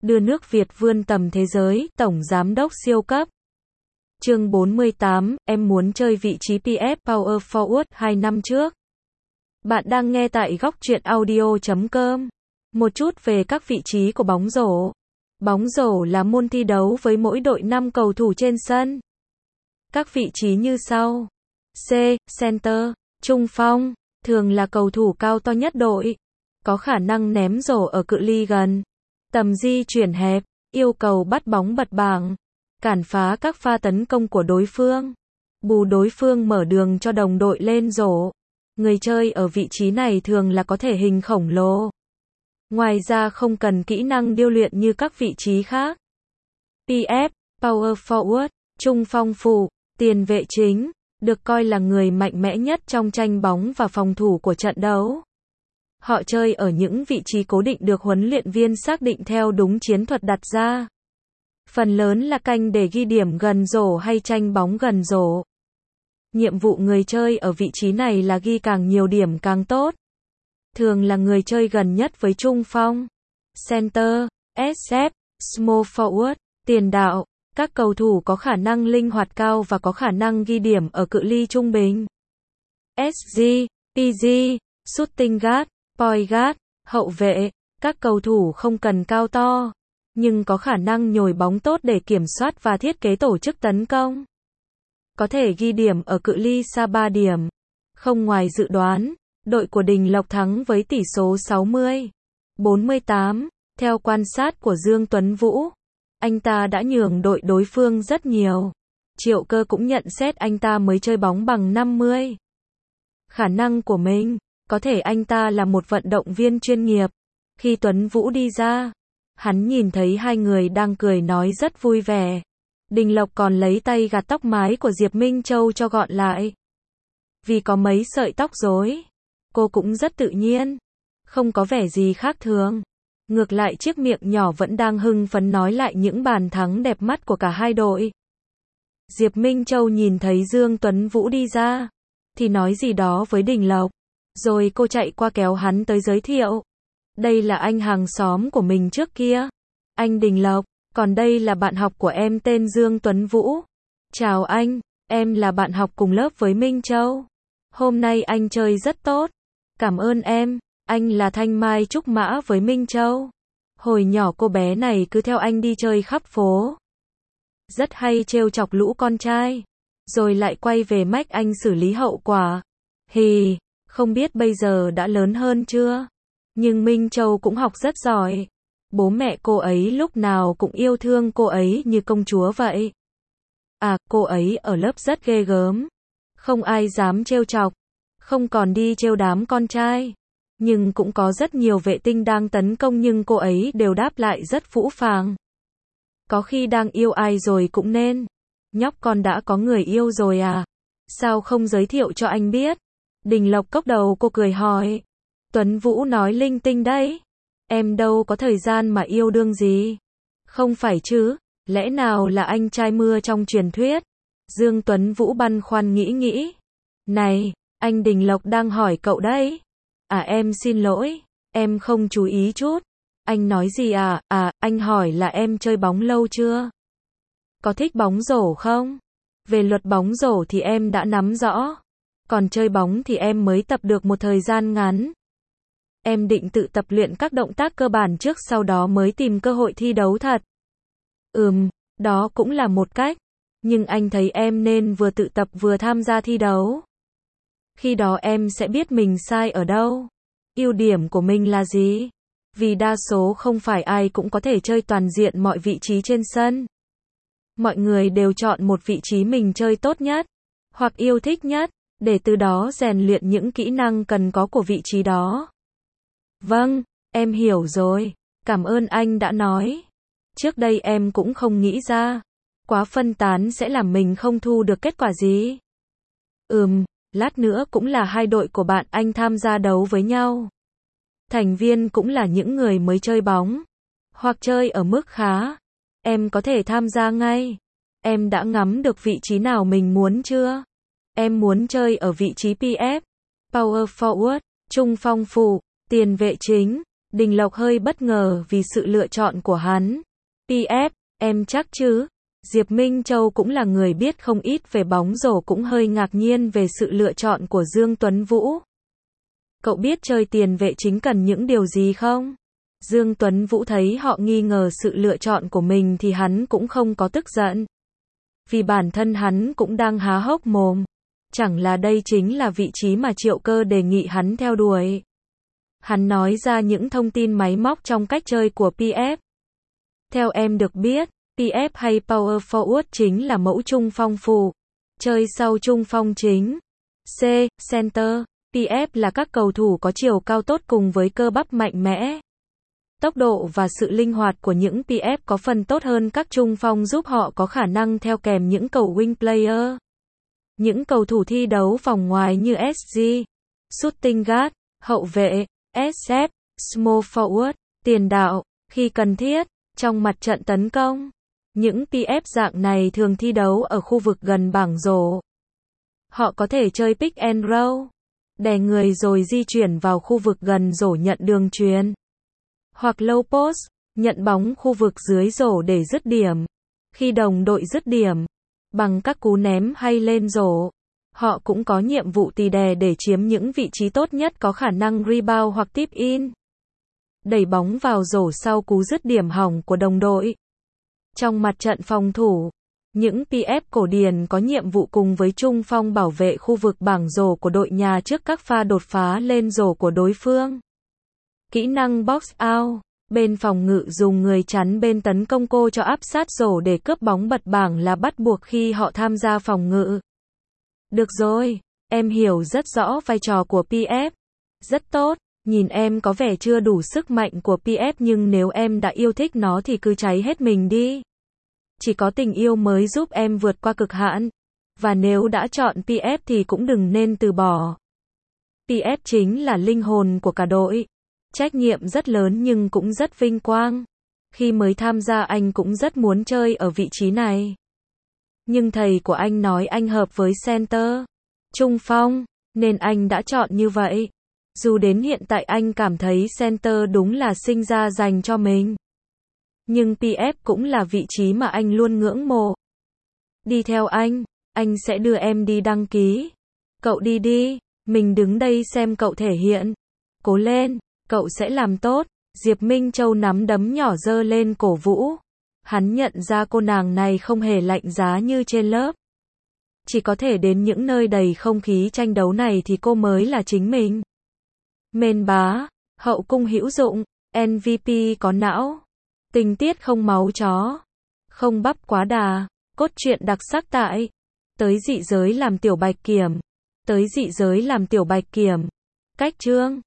đưa nước Việt vươn tầm thế giới, tổng giám đốc siêu cấp. Chương 48, em muốn chơi vị trí PF Power Forward 2 năm trước. Bạn đang nghe tại góc truyện audio.com. Một chút về các vị trí của bóng rổ. Bóng rổ là môn thi đấu với mỗi đội 5 cầu thủ trên sân. Các vị trí như sau. C. Center, trung phong, thường là cầu thủ cao to nhất đội. Có khả năng ném rổ ở cự ly gần. Tầm di chuyển hẹp, yêu cầu bắt bóng bật bảng. Cản phá các pha tấn công của đối phương. Bù đối phương mở đường cho đồng đội lên rổ. Người chơi ở vị trí này thường là có thể hình khổng lồ. Ngoài ra không cần kỹ năng điêu luyện như các vị trí khác. PF, Power Forward, trung phong phụ, tiền vệ chính, được coi là người mạnh mẽ nhất trong tranh bóng và phòng thủ của trận đấu. Họ chơi ở những vị trí cố định được huấn luyện viên xác định theo đúng chiến thuật đặt ra. Phần lớn là canh để ghi điểm gần rổ hay tranh bóng gần rổ. Nhiệm vụ người chơi ở vị trí này là ghi càng nhiều điểm càng tốt. Thường là người chơi gần nhất với trung phong. Center, SF, Small Forward, tiền đạo. Các cầu thủ có khả năng linh hoạt cao và có khả năng ghi điểm ở cự ly trung bình. SG, PG, Shooting Guard, Point Guard, hậu vệ. Các cầu thủ không cần cao to, nhưng có khả năng nhồi bóng tốt để kiểm soát và thiết kế tổ chức tấn công. Có thể ghi điểm ở cự ly xa 3 điểm. Không ngoài dự đoán, đội của Đình Lộc thắng với tỷ số 60-48. Theo quan sát của Dương Tuấn Vũ, anh ta đã nhường đội đối phương rất nhiều. Triệu Cơ cũng nhận xét anh ta mới chơi bóng bằng 50. Khả năng của mình, có thể anh ta là một vận động viên chuyên nghiệp. Khi Tuấn Vũ đi ra, hắn nhìn thấy hai người đang cười nói rất vui vẻ. Đình Lộc còn lấy tay gạt tóc mái của Diệp Minh Châu cho gọn lại. Vì có mấy sợi tóc rối, cô cũng rất tự nhiên, không có vẻ gì khác thường. Ngược lại chiếc miệng nhỏ vẫn đang hưng phấn nói lại những bàn thắng đẹp mắt của cả hai đội. Diệp Minh Châu nhìn thấy Dương Tuấn Vũ đi ra, thì nói gì đó với Đình Lộc. Rồi cô chạy qua kéo hắn tới giới thiệu. Đây là anh hàng xóm của mình trước kia. Anh Đình Lộc, còn đây là bạn học của em tên Dương Tuấn Vũ. Chào anh, em là bạn học cùng lớp với Minh Châu. Hôm nay anh chơi rất tốt. Cảm ơn em, anh là Thanh Mai Trúc Mã với Minh Châu. Hồi nhỏ cô bé này cứ theo anh đi chơi khắp phố. Rất hay trêu chọc lũ con trai. Rồi lại quay về mách anh xử lý hậu quả. Hì, không biết bây giờ đã lớn hơn chưa? Nhưng Minh Châu cũng học rất giỏi. Bố mẹ cô ấy lúc nào cũng yêu thương cô ấy như công chúa vậy. À, cô ấy ở lớp rất ghê gớm. Không ai dám trêu chọc. Không còn đi trêu đám con trai. Nhưng cũng có rất nhiều vệ tinh đang tấn công nhưng cô ấy đều đáp lại rất phũ phàng. Có khi đang yêu ai rồi cũng nên. Nhóc con đã có người yêu rồi à? Sao không giới thiệu cho anh biết? Đình Lộc cốc đầu cô cười hỏi. Tuấn Vũ nói linh tinh đấy. Em đâu có thời gian mà yêu đương gì. Không phải chứ, lẽ nào là anh trai mưa trong truyền thuyết? Dương Tuấn Vũ băn khoăn nghĩ. Này, anh Đình Lộc đang hỏi cậu đấy. À em xin lỗi, em không chú ý chút. Anh nói gì à? À, anh hỏi là em chơi bóng lâu chưa? Có thích bóng rổ không? Về luật bóng rổ thì em đã nắm rõ. Còn chơi bóng thì em mới tập được một thời gian ngắn. Em định tự tập luyện các động tác cơ bản trước sau đó mới tìm cơ hội thi đấu thật. Đó cũng là một cách. Nhưng anh thấy em nên vừa tự tập vừa tham gia thi đấu. Khi đó em sẽ biết mình sai ở đâu. Ưu điểm của mình là gì? Vì đa số không phải ai cũng có thể chơi toàn diện mọi vị trí trên sân. Mọi người đều chọn một vị trí mình chơi tốt nhất, hoặc yêu thích nhất, để từ đó rèn luyện những kỹ năng cần có của vị trí đó. Vâng, em hiểu rồi. Cảm ơn anh đã nói. Trước đây em cũng không nghĩ ra. Quá phân tán sẽ làm mình không thu được kết quả gì. Lát nữa cũng là hai đội của bạn anh tham gia đấu với nhau. Thành viên cũng là những người mới chơi bóng, hoặc chơi ở mức khá. Em có thể tham gia ngay. Em đã ngắm được vị trí nào mình muốn chưa? Em muốn chơi ở vị trí PF, Power Forward, trung phong phụ, tiền vệ chính. Đình Lộc hơi bất ngờ vì sự lựa chọn của hắn. PF, em chắc chứ? Diệp Minh Châu cũng là người biết không ít về bóng rổ cũng hơi ngạc nhiên về sự lựa chọn của Dương Tuấn Vũ. Cậu biết chơi tiền vệ chính cần những điều gì không? Dương Tuấn Vũ thấy họ nghi ngờ sự lựa chọn của mình thì hắn cũng không có tức giận. Vì bản thân hắn cũng đang há hốc mồm. Chẳng là đây chính là vị trí mà Triệu Cơ đề nghị hắn theo đuổi. Hắn nói ra những thông tin máy móc trong cách chơi của PF. Theo em được biết, PF hay Power Forward chính là mẫu trung phong phụ. Chơi sau trung phong chính. C. Center. PF là các cầu thủ có chiều cao tốt cùng với cơ bắp mạnh mẽ. Tốc độ và sự linh hoạt của những PF có phần tốt hơn các trung phong giúp họ có khả năng theo kèm những cầu wing player. Những cầu thủ thi đấu vòng ngoài như SG, shooting guard, hậu vệ, SF, small forward, tiền đạo, khi cần thiết, trong mặt trận tấn công. Những PF dạng này thường thi đấu ở khu vực gần bảng rổ. Họ có thể chơi pick and roll, đè người rồi di chuyển vào khu vực gần rổ nhận đường chuyền. Hoặc low post, nhận bóng khu vực dưới rổ để dứt điểm. Khi đồng đội dứt điểm, bằng các cú ném hay lên rổ, họ cũng có nhiệm vụ tì đè để chiếm những vị trí tốt nhất có khả năng rebound hoặc tip in. Đẩy bóng vào rổ sau cú dứt điểm hỏng của đồng đội. Trong mặt trận phòng thủ, những PF cổ điển có nhiệm vụ cùng với trung phong bảo vệ khu vực bảng rổ của đội nhà trước các pha đột phá lên rổ của đối phương. Kỹ năng box out, bên phòng ngự dùng người chắn bên tấn công cô cho áp sát rổ để cướp bóng bật bảng là bắt buộc khi họ tham gia phòng ngự. Được rồi, em hiểu rất rõ vai trò của PF. Rất tốt, nhìn em có vẻ chưa đủ sức mạnh của PF nhưng nếu em đã yêu thích nó thì cứ cháy hết mình đi. Chỉ có tình yêu mới giúp em vượt qua cực hạn. Và nếu đã chọn PF thì cũng đừng nên từ bỏ. PF chính là linh hồn của cả đội. Trách nhiệm rất lớn nhưng cũng rất vinh quang. Khi mới tham gia anh cũng rất muốn chơi ở vị trí này. Nhưng thầy của anh nói anh hợp với center, trung phong, nên anh đã chọn như vậy. Dù đến hiện tại anh cảm thấy center đúng là sinh ra dành cho mình. Nhưng PF cũng là vị trí mà anh luôn ngưỡng mộ. Đi theo anh sẽ đưa em đi đăng ký. Cậu đi đi, mình đứng đây xem cậu thể hiện. Cố lên, cậu sẽ làm tốt. Diệp Minh Châu nắm đấm nhỏ giơ lên cổ vũ. Hắn nhận ra cô nàng này không hề lạnh giá như trên lớp. Chỉ có thể đến những nơi đầy không khí tranh đấu này thì cô mới là chính mình. Mên bá, hậu cung hữu dụng, MVP có não, tình tiết không máu chó, không bắp quá đà, cốt truyện đặc sắc tại Tới dị giới làm tiểu bạch kiểm. Tới dị giới làm tiểu bạch kiểm. Cách chương